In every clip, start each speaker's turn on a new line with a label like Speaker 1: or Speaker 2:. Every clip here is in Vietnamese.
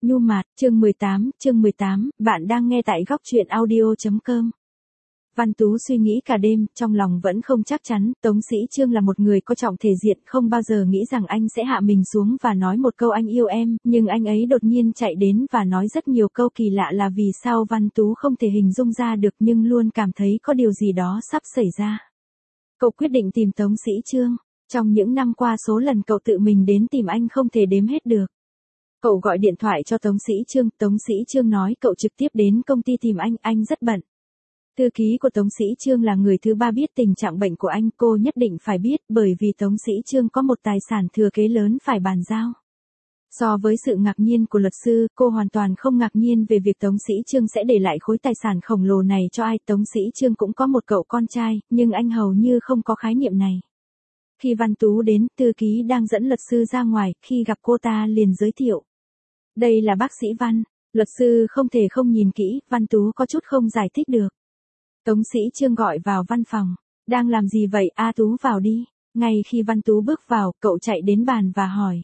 Speaker 1: Nhu Mạt, chương 18, bạn đang nghe tại góc truyện audio.com. Văn Tú suy nghĩ cả đêm, trong lòng vẫn không chắc chắn, Tống Sĩ Trương là một người có trọng thể diện, không bao giờ nghĩ rằng anh sẽ hạ mình xuống và nói một câu anh yêu em, nhưng anh ấy đột nhiên chạy đến và nói rất nhiều câu kỳ lạ là vì sao Văn Tú không thể hình dung ra được nhưng luôn cảm thấy có điều gì đó sắp xảy ra. Cậu quyết định tìm Tống Sĩ Trương. Trong những năm qua số lần cậu tự mình đến tìm anh không thể đếm hết được. Cậu gọi điện thoại cho Tống Sĩ Trương nói cậu trực tiếp đến công ty tìm anh rất bận. Thư ký của Tống Sĩ Trương là người thứ ba biết tình trạng bệnh của anh, cô nhất định phải biết bởi vì Tống Sĩ Trương có một tài sản thừa kế lớn phải bàn giao. So với sự ngạc nhiên của luật sư, cô hoàn toàn không ngạc nhiên về việc Tống Sĩ Trương sẽ để lại khối tài sản khổng lồ này cho ai. Tống Sĩ Trương cũng có một cậu con trai, nhưng anh hầu như không có khái niệm này. Khi Văn Tú đến, thư ký đang dẫn luật sư ra ngoài, khi gặp cô ta liền giới thiệu. Đây là bác sĩ Văn. Luật sư không thể không nhìn kỹ, Văn Tú có chút không giải thích được. Tống Sĩ Trương gọi vào văn phòng. Đang làm gì vậy, Tú vào đi. Ngay khi Văn Tú bước vào, cậu chạy đến bàn và hỏi.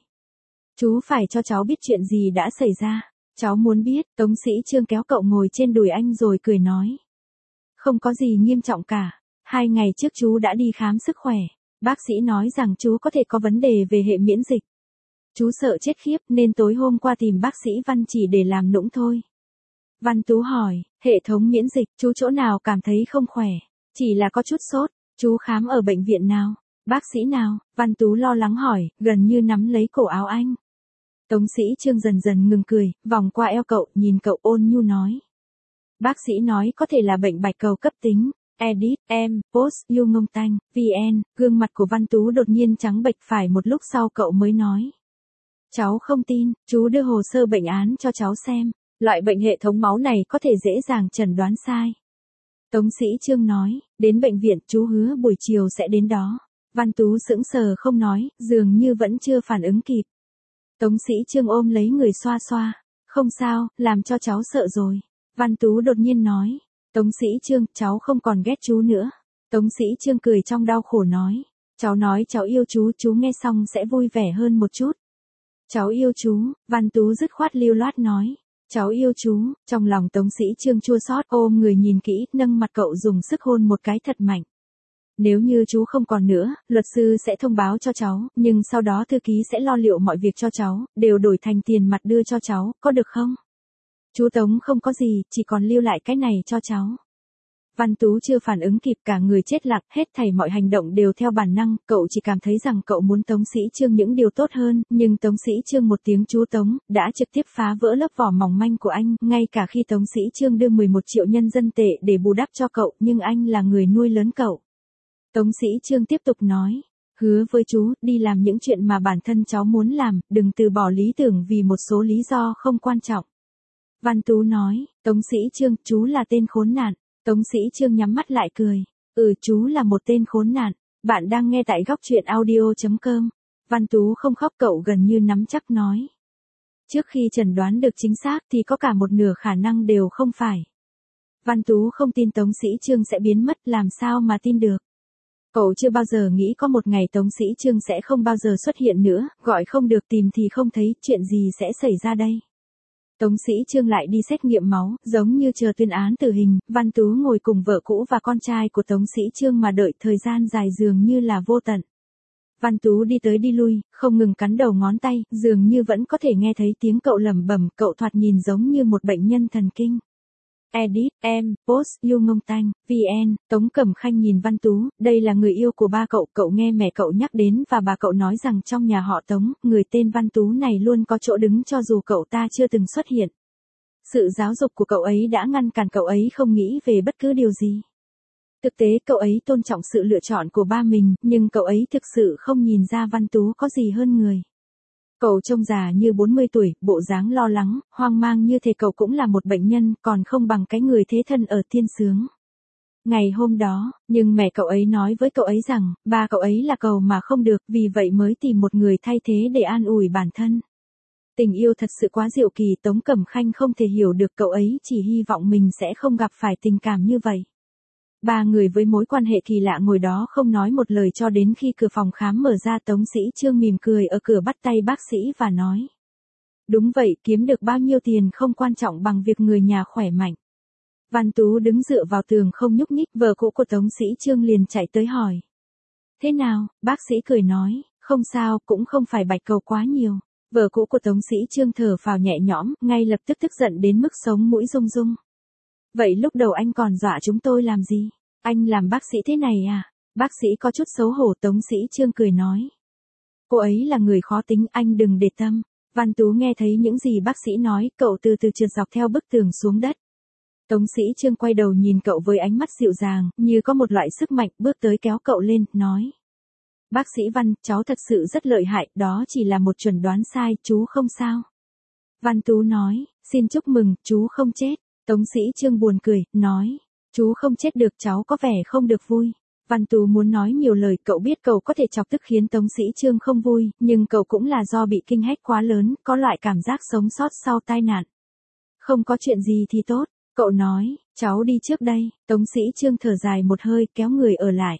Speaker 1: Chú phải cho cháu biết chuyện gì đã xảy ra. Cháu muốn biết. Tống Sĩ Trương kéo cậu ngồi trên đùi anh rồi cười nói. Không có gì nghiêm trọng cả. 2 ngày trước chú đã đi khám sức khỏe. Bác sĩ nói rằng chú có thể có vấn đề về hệ miễn dịch. Chú sợ chết khiếp nên tối hôm qua tìm bác sĩ Văn chỉ để làm nũng thôi. Văn Tú hỏi, hệ thống miễn dịch, chú chỗ nào cảm thấy không khỏe? Chỉ là có chút sốt, chú khám ở bệnh viện nào? Bác sĩ nào? Văn Tú lo lắng hỏi, gần như nắm lấy cổ áo anh. Tống Sĩ Trương dần dần ngừng cười, vòng qua eo cậu, nhìn cậu ôn nhu nói. Bác sĩ nói có thể là bệnh bạch cầu cấp tính. Edit, post, you ngông tanh, vn, gương mặt của Văn Tú đột nhiên trắng bệch phải một lúc sau cậu mới nói. Cháu không tin, chú đưa hồ sơ bệnh án cho cháu xem. Loại bệnh hệ thống máu này có thể dễ dàng chẩn đoán sai. Tống Sĩ Trương nói, đến bệnh viện chú hứa buổi chiều sẽ đến đó. Văn Tú sững sờ không nói, dường như vẫn chưa phản ứng kịp. Tống Sĩ Trương ôm lấy người xoa xoa. Không sao, làm cho cháu sợ rồi. Văn Tú đột nhiên nói. Tống Sĩ Trương, cháu không còn ghét chú nữa. Tống Sĩ Trương cười trong đau khổ nói. Cháu nói cháu yêu chú nghe xong sẽ vui vẻ hơn một chút. Cháu yêu chú, Văn Tú dứt khoát lưu loát nói. Cháu yêu chú, trong lòng Tống Sĩ Trương chua xót ôm người nhìn kỹ, nâng mặt cậu dùng sức hôn một cái thật mạnh. Nếu như chú không còn nữa, luật sư sẽ thông báo cho cháu, nhưng sau đó thư ký sẽ lo liệu mọi việc cho cháu, đều đổi thành tiền mặt đưa cho cháu, có được không? Chú Tống không có gì, chỉ còn lưu lại cái này cho cháu. Văn Tú chưa phản ứng kịp, cả người chết lặng, hết thảy mọi hành động đều theo bản năng, cậu chỉ cảm thấy rằng cậu muốn Tống Sĩ Trương những điều tốt hơn, nhưng Tống Sĩ Trương một tiếng chú Tống, đã trực tiếp phá vỡ lớp vỏ mỏng manh của anh, ngay cả khi Tống Sĩ Trương đưa 11 triệu nhân dân tệ để bù đắp cho cậu, nhưng anh là người nuôi lớn cậu. Tống Sĩ Trương tiếp tục nói, hứa với chú, đi làm những chuyện mà bản thân cháu muốn làm, đừng từ bỏ lý tưởng vì một số lý do không quan trọng. Văn Tú nói, Tống Sĩ Trương, chú là tên khốn nạn. Tống Sĩ Trương nhắm mắt lại cười. Chú là một tên khốn nạn. Bạn đang nghe tại góc truyện audio.com. Văn Tú không khóc, cậu gần như nắm chắc nói. Trước khi chẩn đoán được chính xác thì có cả một nửa khả năng đều không phải. Văn Tú không tin Tống Sĩ Trương sẽ biến mất, làm sao mà tin được. Cậu chưa bao giờ nghĩ có một ngày Tống Sĩ Trương sẽ không bao giờ xuất hiện nữa, gọi không được tìm thì không thấy, chuyện gì sẽ xảy ra đây. Tống Sĩ Trương lại đi xét nghiệm máu, giống như chờ tuyên án tử hình, Văn Tú ngồi cùng vợ cũ và con trai của Tống Sĩ Trương mà đợi thời gian dài dường như là vô tận. Văn Tú đi tới đi lui, không ngừng cắn đầu ngón tay, dường như vẫn có thể nghe thấy tiếng cậu lẩm bẩm, cậu thoạt nhìn giống như một bệnh nhân thần kinh. Edit, post, you ngông tanh, vn, Tống Cẩm Khanh nhìn Văn Tú, đây là người yêu của ba cậu nghe mẹ cậu nhắc đến và bà cậu nói rằng trong nhà họ Tống, người tên Văn Tú này luôn có chỗ đứng cho dù cậu ta chưa từng xuất hiện. Sự giáo dục của cậu ấy đã ngăn cản cậu ấy không nghĩ về bất cứ điều gì. Thực tế cậu ấy tôn trọng sự lựa chọn của ba mình, nhưng cậu ấy thực sự không nhìn ra Văn Tú có gì hơn người. Cậu trông già như 40 tuổi, bộ dáng lo lắng, hoang mang như thể cậu cũng là một bệnh nhân, còn không bằng cái người thế thân ở thiên sướng. Ngày hôm đó, nhưng mẹ cậu ấy nói với cậu ấy rằng, ba cậu ấy là cầu mà không được, vì vậy mới tìm một người thay thế để an ủi bản thân. Tình yêu thật sự quá diệu kỳ, Tống Cẩm Khanh không thể hiểu được, cậu ấy chỉ hy vọng mình sẽ không gặp phải tình cảm như vậy. Ba người với mối quan hệ kỳ lạ ngồi đó không nói một lời cho đến khi cửa phòng khám mở ra, Tống Sĩ Trương mỉm cười ở cửa bắt tay bác sĩ và nói. Đúng vậy, kiếm được bao nhiêu tiền không quan trọng bằng việc người nhà khỏe mạnh. Văn Tú đứng dựa vào tường không nhúc nhích, vợ cũ của Tống Sĩ Trương liền chạy tới hỏi. Thế nào, bác sĩ cười nói, không sao, cũng không phải bạch cầu quá nhiều. Vợ cũ của Tống Sĩ Trương thở phào nhẹ nhõm, ngay lập tức tức giận đến mức sống mũi rung rung. Vậy lúc đầu anh còn dọa chúng tôi làm gì? Anh làm bác sĩ thế này à? Bác sĩ có chút xấu hổ. Tống Sĩ Trương cười nói. Cô ấy là người khó tính, anh đừng để tâm. Văn Tú nghe thấy những gì bác sĩ nói, cậu từ từ trượt dọc theo bức tường xuống đất. Tống Sĩ Trương quay đầu nhìn cậu với ánh mắt dịu dàng, như có một loại sức mạnh, bước tới kéo cậu lên, nói. Bác sĩ Văn, cháu thật sự rất lợi hại, đó chỉ là một chuẩn đoán sai, chú không sao. Văn Tú nói, xin chúc mừng, chú không chết. Tống Sĩ Trương buồn cười, nói, chú không chết được, cháu có vẻ không được vui. Văn Tú muốn nói nhiều lời, cậu biết cậu có thể chọc tức khiến Tống Sĩ Trương không vui, nhưng cậu cũng là do bị kinh hách quá lớn, có loại cảm giác sống sót sau tai nạn. Không có chuyện gì thì tốt, cậu nói, cháu đi trước đây. Tống Sĩ Trương thở dài một hơi, kéo người ở lại.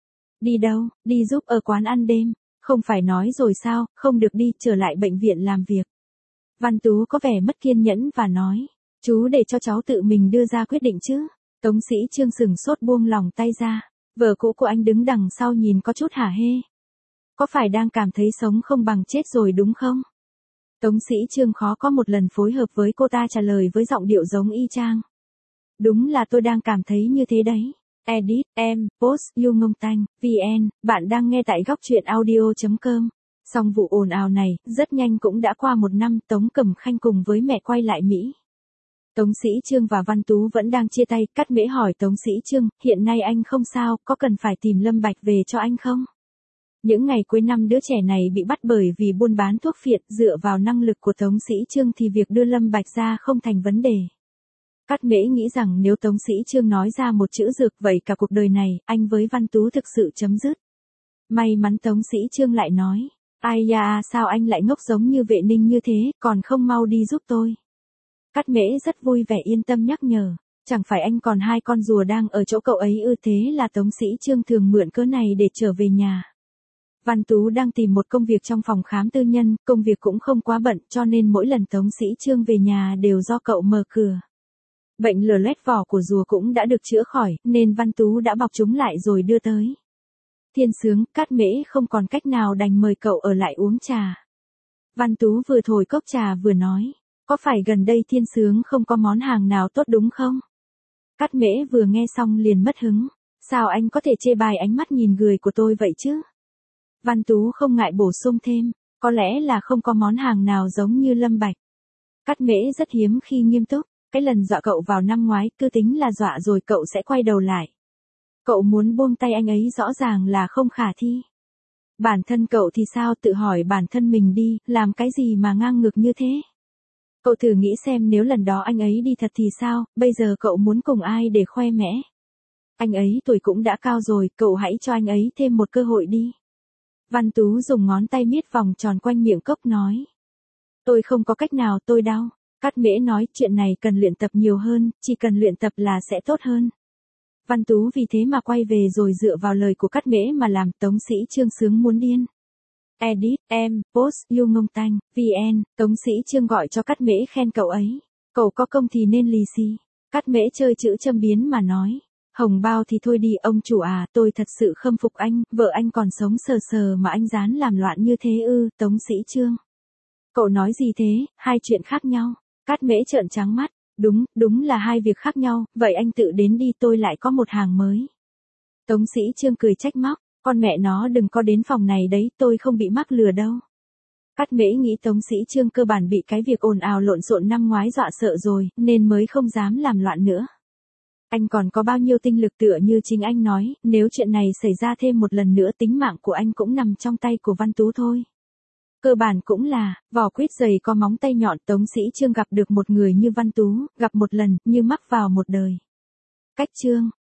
Speaker 1: Đi đâu? Đi giúp ở quán ăn đêm. Không phải nói rồi sao, không được đi, trở lại bệnh viện làm việc. Văn Tú có vẻ mất kiên nhẫn và nói, chú để cho cháu tự mình đưa ra quyết định chứ. Tống Sĩ Trương sừng sốt buông lòng tay ra. Vợ cũ của anh đứng đằng sau nhìn có chút hả hê. Có phải đang cảm thấy sống không bằng chết rồi đúng không? Tống Sĩ Trương khó có một lần phối hợp với cô ta trả lời với giọng điệu giống y chang. Đúng là tôi đang cảm thấy như thế đấy. Edit, em, post, you ngông tanh, vn, bạn đang nghe tại góc truyện audio.com. Xong vụ ồn ào này, rất nhanh cũng đã qua một năm, Tống Cẩm Khanh cùng với mẹ quay lại Mỹ. Tống Sĩ Trương và Văn Tú vẫn đang chia tay, Cát Mễ hỏi Tống Sĩ Trương, hiện nay anh không sao, có cần phải tìm Lâm Bạch về cho anh không? Những ngày cuối năm đứa trẻ này bị bắt bởi vì buôn bán thuốc phiện, dựa vào năng lực của Tống Sĩ Trương thì việc đưa Lâm Bạch ra không thành vấn đề. Cát Mễ nghĩ rằng nếu Tống Sĩ Trương nói ra một chữ dược vậy cả cuộc đời này, anh với Văn Tú thực sự chấm dứt. May mắn Tống Sĩ Trương lại nói, ai da sao anh lại ngốc giống như Vệ Ninh như thế, còn không mau đi giúp tôi. Cát Mễ rất vui vẻ yên tâm nhắc nhở, chẳng phải anh còn hai con rùa đang ở chỗ cậu ấy ư? Thế là Tống Sĩ Trương thường mượn cớ này để trở về nhà. Văn Tú đang tìm một công việc trong phòng khám tư nhân, công việc cũng không quá bận cho nên mỗi lần Tống Sĩ Trương về nhà đều do cậu mở cửa. Bệnh lở loét vỏ của rùa cũng đã được chữa khỏi, nên Văn Tú đã bọc chúng lại rồi đưa tới. Thiên Sướng, Cát Mễ không còn cách nào đành mời cậu ở lại uống trà. Văn Tú vừa thổi cốc trà vừa nói, có phải gần đây Thiên Sướng không có món hàng nào tốt đúng không? Cát Mễ vừa nghe xong liền mất hứng, sao anh có thể chê bai ánh mắt nhìn người của tôi vậy chứ? Văn Tú không ngại bổ sung thêm, có lẽ là không có món hàng nào giống như Lâm Bạch. Cát Mễ rất hiếm khi nghiêm túc, cái lần dọa cậu vào năm ngoái cứ tính là dọa rồi cậu sẽ quay đầu lại. Cậu muốn buông tay anh ấy rõ ràng là không khả thi. Bản thân cậu thì sao, tự hỏi bản thân mình đi, làm cái gì mà ngang ngược như thế? Cậu thử nghĩ xem nếu lần đó anh ấy đi thật thì sao, bây giờ cậu muốn cùng ai để khoe mẽ? Anh ấy tuổi cũng đã cao rồi, cậu hãy cho anh ấy thêm một cơ hội đi. Văn Tú dùng ngón tay miết vòng tròn quanh miệng cốc nói. Tôi không có cách nào, tôi đau. Cát Mễ nói, chuyện này cần luyện tập nhiều hơn, chỉ cần luyện tập là sẽ tốt hơn. Văn Tú vì thế mà quay về rồi dựa vào lời của Cát Mễ mà làm. Tống Sĩ Trương sướng muốn điên. Edit, em, post, you ngông tanh, vn, Tống Sĩ Trương gọi cho Cát Mễ khen cậu ấy. Cậu có công thì nên lì xì. Cát Mễ chơi chữ châm biếm mà nói. Hồng bao thì thôi đi ông chủ à, tôi thật sự khâm phục anh, vợ anh còn sống sờ sờ mà anh dám làm loạn như thế ư? Tống Sĩ Trương. Cậu nói gì thế, hai chuyện khác nhau. Cát Mễ trợn trắng mắt, đúng là hai việc khác nhau, vậy anh tự đến đi, tôi lại có một hàng mới. Tống Sĩ Trương cười trách móc, con mẹ nó đừng có đến phòng này đấy, tôi không bị mắc lừa đâu. Cát Mễ nghĩ Tống Sĩ Trương cơ bản bị cái việc ồn ào lộn xộn năm ngoái dọa sợ rồi, nên mới không dám làm loạn nữa. Anh còn có bao nhiêu tinh lực, tựa như chính anh nói, nếu chuyện này xảy ra thêm một lần nữa tính mạng của anh cũng nằm trong tay của Văn Tú thôi. Cơ bản cũng là, vỏ quýt dày có móng tay nhọn. Tống Sĩ Trương gặp được một người như Văn Tú, gặp một lần, như mắc vào một đời. Cách chương